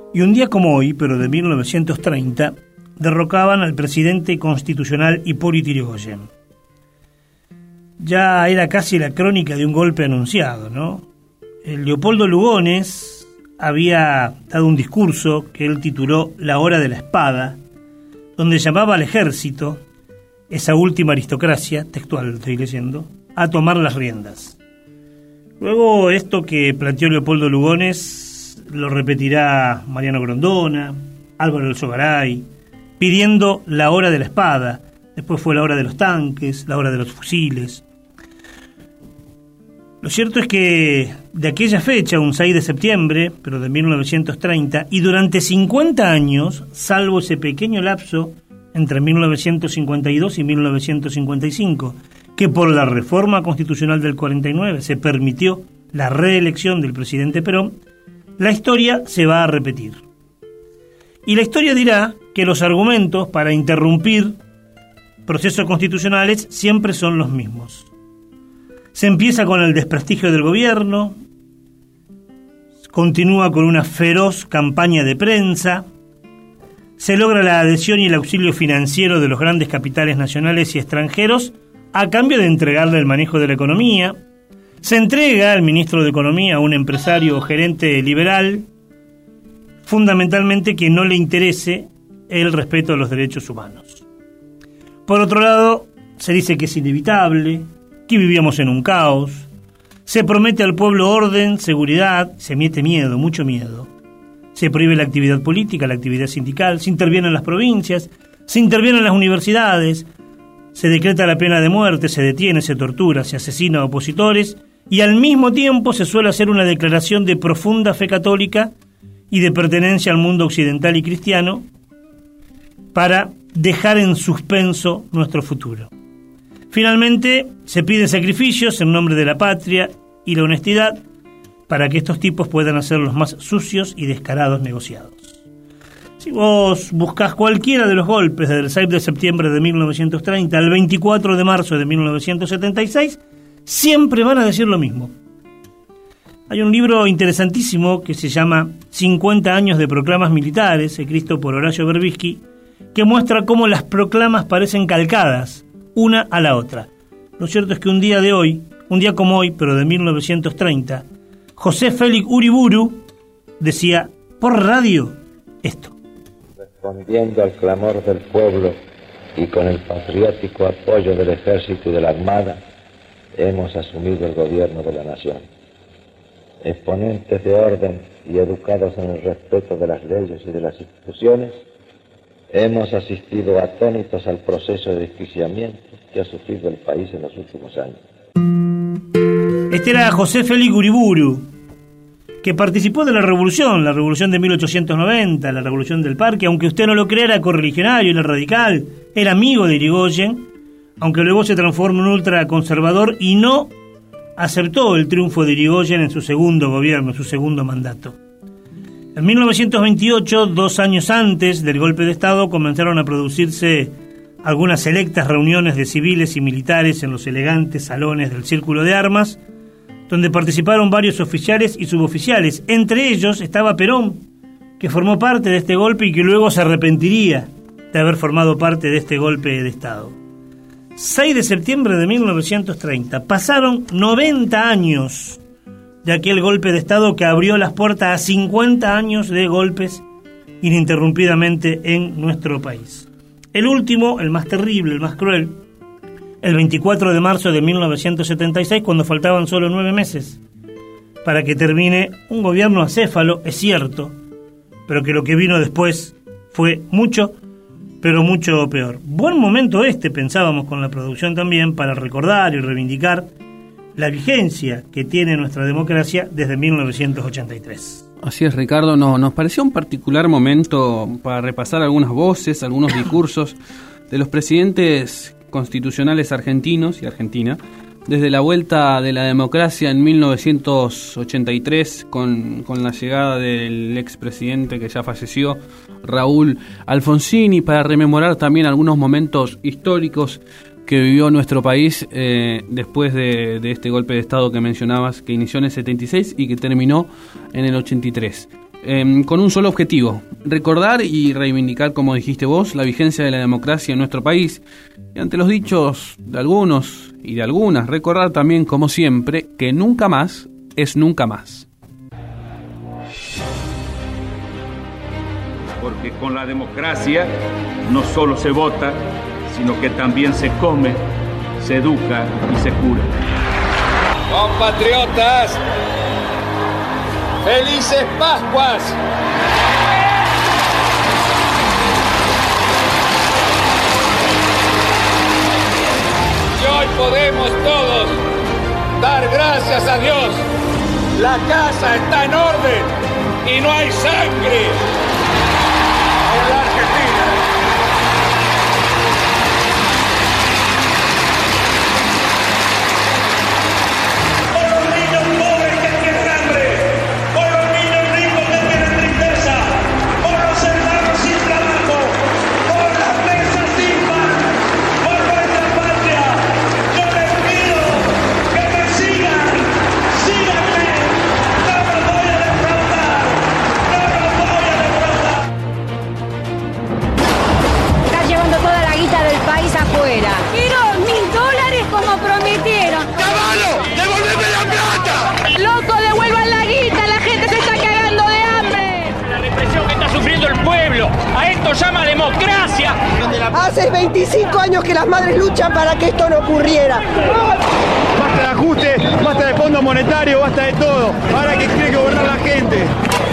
Y un día como hoy, pero de 1930, derrocaban al presidente constitucional Hipólito Yrigoyen. Ya era casi la crónica de un golpe anunciado, ¿no? El Leopoldo Lugones había dado un discurso que él tituló La hora de la espada, donde llamaba al ejército, esa última aristocracia, textual estoy leyendo, a tomar las riendas. Luego esto que planteó Leopoldo Lugones lo repetirá Mariano Grondona, Álvaro del Sogaray, pidiendo la hora de la espada. Después fue la hora de los tanques, la hora de los fusiles. Lo cierto es que de aquella fecha, un 6 de septiembre, pero de 1930, y durante 50 años, salvo ese pequeño lapso entre 1952 y 1955, que por la reforma constitucional del 49 se permitió la reelección del presidente Perón, la historia se va a repetir. Y la historia dirá que los argumentos para interrumpir procesos constitucionales siempre son los mismos. Se empieza con el desprestigio del gobierno, continúa con una feroz campaña de prensa, se logra la adhesión y el auxilio financiero de los grandes capitales nacionales y extranjeros a cambio de entregarle el manejo de la economía. Se entrega al ministro de Economía a un empresario o gerente liberal, fundamentalmente que no le interese el respeto a los derechos humanos. Por otro lado, se dice que es inevitable, que vivíamos en un caos, se promete al pueblo orden, seguridad, se mete miedo, mucho miedo. Se prohíbe la actividad política, la actividad sindical, se intervienen las provincias, se intervienen las universidades, se decreta la pena de muerte, se detiene, se tortura, se asesina a opositores y al mismo tiempo se suele hacer una declaración de profunda fe católica y de pertenencia al mundo occidental y cristiano para dejar en suspenso nuestro futuro. Finalmente, se piden sacrificios en nombre de la patria y la honestidad para que estos tipos puedan hacer los más sucios y descarados negociados. Si vos buscás cualquiera de los golpes desde el 6 de septiembre de 1930 al 24 de marzo de 1976, siempre van a decir lo mismo. Hay un libro interesantísimo que se llama 50 años de proclamas militares, escrito por Horacio Berbisky, que muestra cómo las proclamas parecen calcadas una a la otra. Lo cierto es que un día como hoy, pero de 1930, José Félix Uriburu decía por radio esto. Respondiendo al clamor del pueblo y con el patriótico apoyo del ejército y de la armada, hemos asumido el gobierno de la nación. Exponentes de orden y educados en el respeto de las leyes y de las instituciones, hemos asistido atónitos al proceso de desquiciamiento que ha sufrido el país en los últimos años. Este era José Félix Uriburu, que participó de la revolución de 1890, la revolución del Parque, aunque usted no lo crea, era correligionario, era radical, era amigo de Irigoyen, aunque luego se transformó en ultraconservador y no aceptó el triunfo de Irigoyen en su segundo gobierno, en su segundo mandato. En 1928, 2 años antes del golpe de Estado, comenzaron a producirse algunas selectas reuniones de civiles y militares en los elegantes salones del Círculo de Armas, donde participaron varios oficiales y suboficiales. Entre ellos estaba Perón, que formó parte de este golpe y que luego se arrepentiría de haber formado parte de este golpe de Estado. 6 de septiembre de 1930. Pasaron 90 años de aquel golpe de Estado que abrió las puertas a 50 años de golpes ininterrumpidamente en nuestro país. El último, el más terrible, el más cruel, el 24 de marzo de 1976, cuando faltaban solo 9 meses para que termine un gobierno acéfalo, es cierto, pero que lo que vino después fue mucho, pero mucho peor. Buen momento pensábamos con la producción también, para recordar y reivindicar la vigencia que tiene nuestra democracia desde 1983. Así es, Ricardo, nos pareció un particular momento para repasar algunas voces, algunos discursos de los presidentes constitucionales argentinos y Argentina, desde la vuelta de la democracia en 1983 con la llegada del expresidente que ya falleció, Raúl Alfonsini, para rememorar también algunos momentos históricos que vivió nuestro país después de este golpe de Estado que mencionabas, que inició en el 76 y que terminó en el 83. con un solo objetivo: recordar y reivindicar, como dijiste vos, la vigencia de la democracia en nuestro país. Y ante los dichos de algunos y de algunas, recordar también, como siempre, que nunca más es nunca más. Porque con la democracia no solo se vota, sino que también se come, se educa y se cura. Compatriotas, ¡felices Pascuas! Y hoy podemos todos dar gracias a Dios. La casa está en orden y no hay sangre en la Argentina. Afuera. Quiero $1.000 como prometieron. ¡Caballo! ¡Devolveme la plata! ¡Loco, devuelvan la guita! ¡La gente se está cagando de hambre! La represión que está sufriendo el pueblo. A esto llama democracia. Hace 25 años que las madres luchan para que esto no ocurriera. Basta de ajuste, basta de fondo monetario, basta de todo. Ahora que quiere gobernar la gente.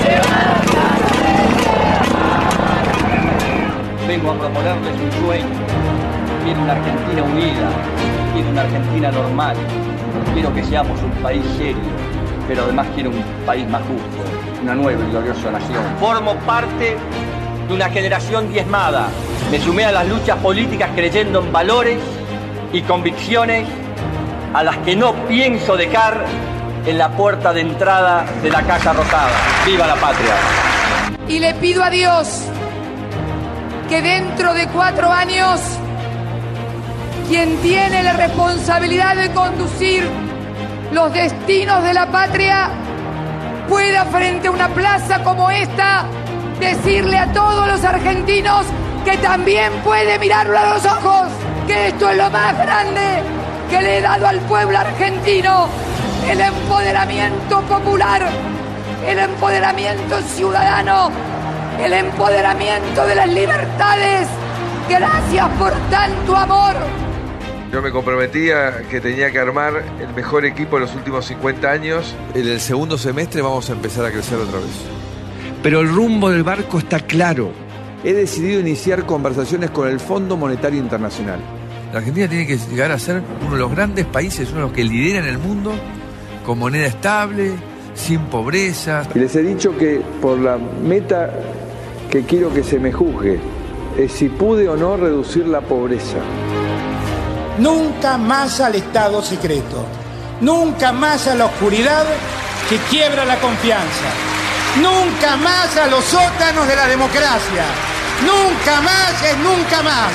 Vengo a proponerles un sueño. Quiero una Argentina unida, quiero una Argentina normal, quiero que seamos un país serio, pero además quiero un país más justo, una nueva y gloriosa nación. Formo parte de una generación diezmada. Me sumé a las luchas políticas creyendo en valores y convicciones a las que no pienso dejar en la puerta de entrada de la Casa Rosada. ¡Viva la patria! Y le pido a Dios que dentro de 4 años quien tiene la responsabilidad de conducir los destinos de la patria pueda frente a una plaza como esta decirle a todos los argentinos que también puede mirarlo a los ojos, que esto es lo más grande que le he dado al pueblo argentino: el empoderamiento popular, el empoderamiento ciudadano, el empoderamiento de las libertades. Gracias por tanto amor. Yo me comprometía que tenía que armar el mejor equipo de los últimos 50 años. En el segundo semestre vamos a empezar a crecer otra vez. Pero el rumbo del barco está claro. He decidido iniciar conversaciones con el Fondo Monetario Internacional. La Argentina tiene que llegar a ser uno de los grandes países, uno de los que lideran el mundo, con moneda estable, sin pobreza. Y les he dicho que por la meta que quiero que se me juzgue es si pude o no reducir la pobreza. Nunca más al Estado secreto, nunca más a la oscuridad que quiebra la confianza, nunca más a los sótanos de la democracia, nunca más es nunca más.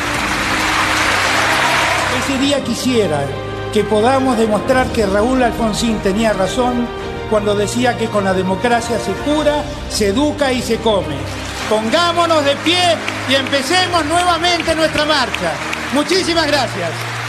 Ese día quisiera que podamos demostrar que Raúl Alfonsín tenía razón cuando decía que con la democracia se cura, se educa y se come. Pongámonos de pie y empecemos nuevamente nuestra marcha. Muchísimas gracias.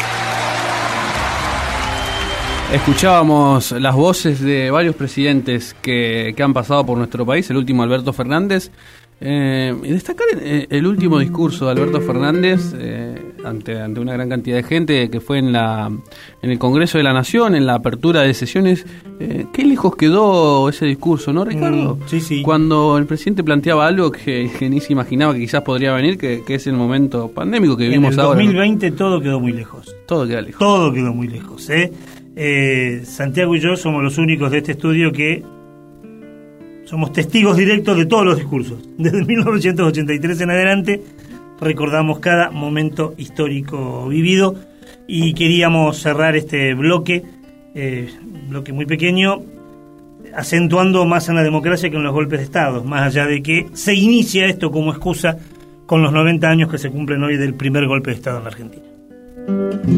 Escuchábamos las voces de varios presidentes que han pasado por nuestro país, el último Alberto Fernández. Y destacar el último discurso de Alberto Fernández ante una gran cantidad de gente, que fue en el Congreso de la Nación, en la apertura de sesiones. Qué lejos quedó ese discurso, ¿no, Ricardo? Sí. Cuando el presidente planteaba algo que ni se imaginaba que quizás podría venir, que es el momento pandémico que vivimos ahora. En el 2020 ¿no? Todo quedó muy lejos. Todo queda lejos. Todo quedó muy lejos. Santiago y yo somos los únicos de este estudio que somos testigos directos de todos los discursos. Desde 1983 en adelante recordamos cada momento histórico vivido y queríamos cerrar este bloque muy pequeño, acentuando más en la democracia que en los golpes de Estado, más allá de que se inicia esto como excusa con los 90 años que se cumplen hoy del primer golpe de Estado en la Argentina.